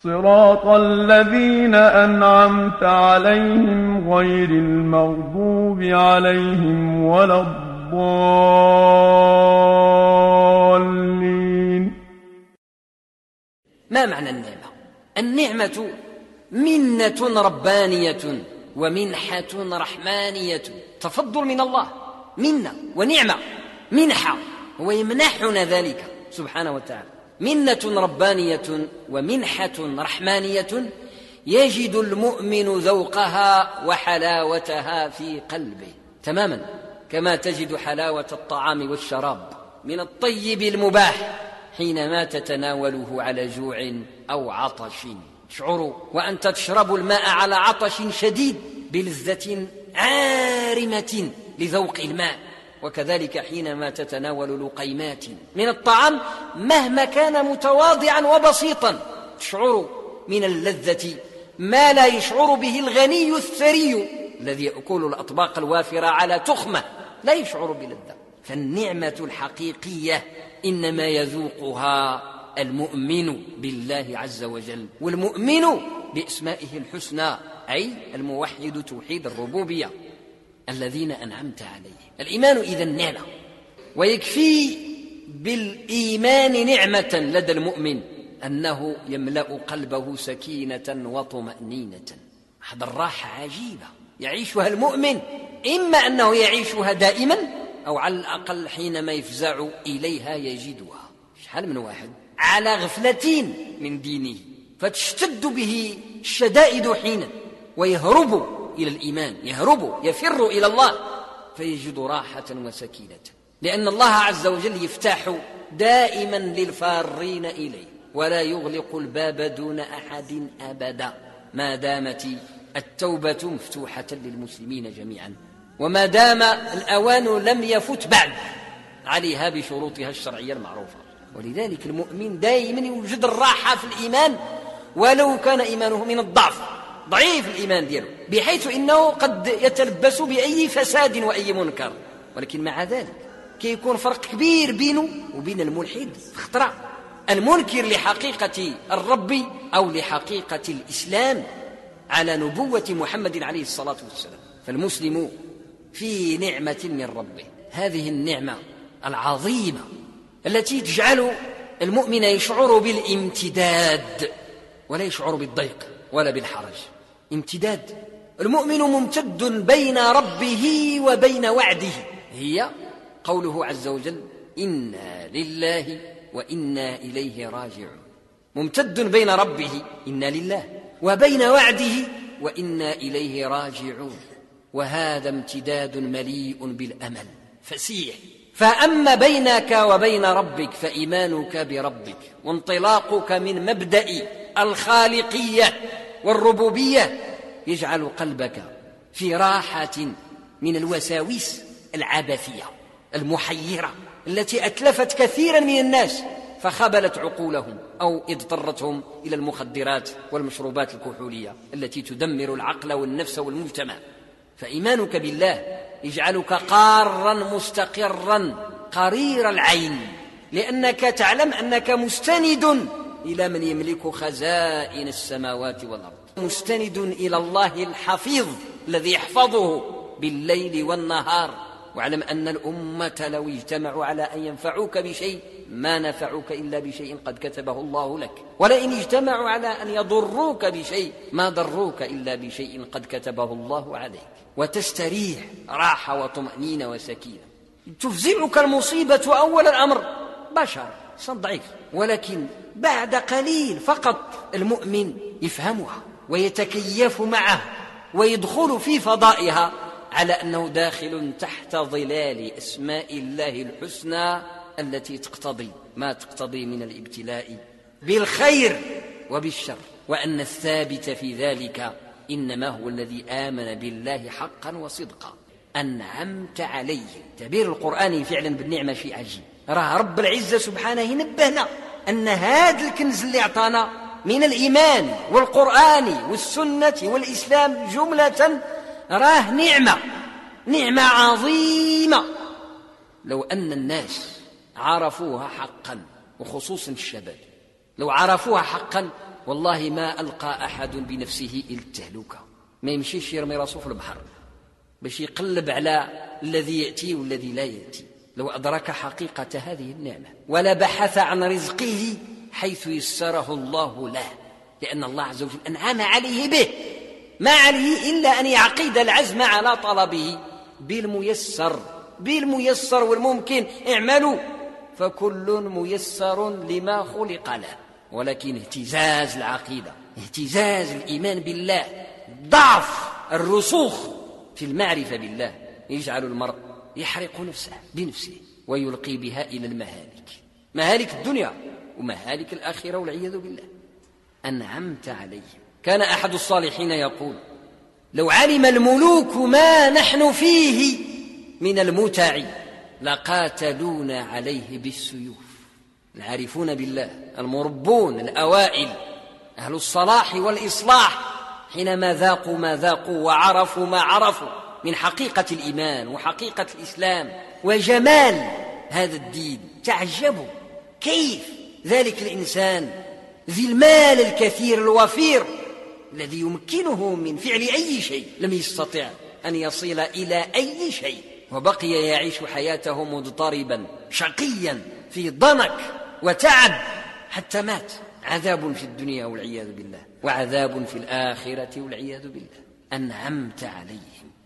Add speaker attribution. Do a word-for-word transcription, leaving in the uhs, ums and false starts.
Speaker 1: صراط الذين أنعمت عليهم غير المغضوب عليهم ولا الضالين.
Speaker 2: ما معنى النعمة؟ النعمة منة ربانية ومنحة رحمانية، تفضل من الله، منة ونعمة. منحة هو يمنحنا ذلك سبحانه وتعالى، منة ربانية ومنحة رحمانية يجد المؤمن ذوقها وحلاوتها في قلبه تماما، كما تجد حلاوة الطعام والشراب من الطيب المباح حينما تتناوله على جوع أو عطش. تشعر وأنت تشرب الماء على عطش شديد بلذة عارمة لذوق الماء، وكذلك حينما تتناول لقيمات من الطعام مهما كان متواضعا وبسيطا تشعر من اللذة ما لا يشعر به الغني الثري الذي يأكل الأطباق الوافرة على تخمة، لا يشعر بلذة. فالنعمة الحقيقية إنما يذوقها المؤمن بالله عز وجل، والمؤمن بأسمائه الحسنى، أي الموحد توحيد الربوبية الذين أنعمت عليه. الإيمان إذن نعمة، ويكفي بالإيمان نعمة لدى المؤمن أنه يملأ قلبه سكينة وطمأنينة. هذا الراحة عجيبة يعيشها المؤمن، إما أنه يعيشها دائما أو على الأقل حينما يفزع إليها يجدها. شحال من واحد على غفلة من دينه فتشتد به الشدائد حينا ويهرب إلى الإيمان، يهرب يفر إلى الله فيجد راحة وسكينة، لأن الله عز وجل يفتح دائما للفارين إليه ولا يغلق الباب دون أحد أبدا، ما دامت التوبة مفتوحة للمسلمين جميعا، وما دام الأوان لم يفت بعد عليها بشروطها الشرعية المعروفة. ولذلك المؤمن دائما يوجد الراحة في الإيمان ولو كان إيمانه من الضعف، ضعيف الإيمان دياله، بحيث إنه قد يتلبس بأي فساد وأي منكر، ولكن مع ذلك كي يكون فرق كبير بينه وبين الملحد في خطرة المنكر لحقيقة الرب أو لحقيقة الإسلام على نبوة محمد عليه الصلاة والسلام. فالمسلم في نعمة من ربه، هذه النعمة العظيمة التي تجعل المؤمن يشعر بالامتداد ولا يشعر بالضيق ولا بالحرج. امتداد، المؤمن ممتد بين ربه وبين وعده، هي قوله عز وجل إنا لله وإنا إليه راجعون. ممتد بين ربه إنا لله وبين وعده وإنا إليه راجعون، وهذا امتداد مليء بالأمل فسيح. فأما بينك وبين ربك فإيمانك بربك وانطلاقك من مبدأ الخالقية والربوبية يجعل قلبك في راحة من الوساوس العبثية المحيرة التي أتلفت كثيرا من الناس فخبلت عقولهم أو اضطرتهم إلى المخدرات والمشروبات الكحولية التي تدمر العقل والنفس والمجتمع. فإيمانك بالله يجعلك قارا مستقرا قرير العين، لأنك تعلم أنك مستند إلى من يملك خزائن السماوات والأرض، مستند إلى الله الحفيظ الذي يحفظه بالليل والنهار. واعلم أن الأمة لو اجتمعوا على أن ينفعوك بشيء ما نفعوك إلا بشيء قد كتبه الله لك، ولئن اجتمعوا على أن يضروك بشيء ما ضروك إلا بشيء قد كتبه الله عليك. وتستريح راحة وطمأنينة وسكينة. تفزعك المصيبة أول الأمر، بشر إنسان ضعيف، ولكن بعد قليل فقط المؤمن يفهمها ويتكيف معه ويدخل في فضائها على أنه داخل تحت ظلال أسماء الله الحسنى التي تقتضي ما تقتضي من الابتلاء بالخير وبالشر، وأن الثابت في ذلك إنما هو الذي آمن بالله حقا وصدقا أنعمت عليه. تعبير القرآن فعلا بالنعمة شيء عجيب. راه رب العزة سبحانه ينبهنا أن هذا الكنز اللي أعطانا من الإيمان والقرآن والسنة والإسلام جملة راه نعمة، نعمة عظيمة. لو أن الناس عرفوها حقا، وخصوصا الشباب، لو عرفوها حقا والله ما ألقى أحد بنفسه إلا التهلكة. ما يمشيش يرمي راسه في البحر باش يقلب على الذي يأتي والذي لا يأتي. لو أدرك حقيقة هذه النعمة ولا بحث عن رزقه حيث يسره الله له، لأن الله عز وجل أنعم عليه به، ما عليه إلا أن يعقد العزم على طلبه بالميسر. بالميسر والممكن اعملوا فكل ميسر لما خلق له، ولكن اهتزاز العقيدة، اهتزاز الإيمان بالله، ضعف الرسوخ في المعرفة بالله يجعل المرء يحرق نفسه بنفسه ويلقي بها إلى المهالك، مهالك الدنيا ومهالك الآخرة والعياذ بالله. أنعمت عليهم. كان أحد الصالحين يقول: لو علم الملوك ما نحن فيه من المتع لقاتلونا عليه بالسيوف. العارفون بالله المربون الأوائل أهل الصلاح والإصلاح حينما ذاقوا ما ذاقوا وعرفوا ما عرفوا من حقيقة الإيمان وحقيقة الإسلام وجمال هذا الدين تعجبوا كيف ذلك الإنسان ذي المال الكثير الوفير الذي يمكنه من فعل أي شيء لم يستطع أن يصل إلى أي شيء، وبقي يعيش حياته مضطربا شقيا في ضنك وتعب حتى مات. عذاب في الدنيا والعياذ بالله، وعذاب في الآخرة والعياذ بالله. أنعمت عليهم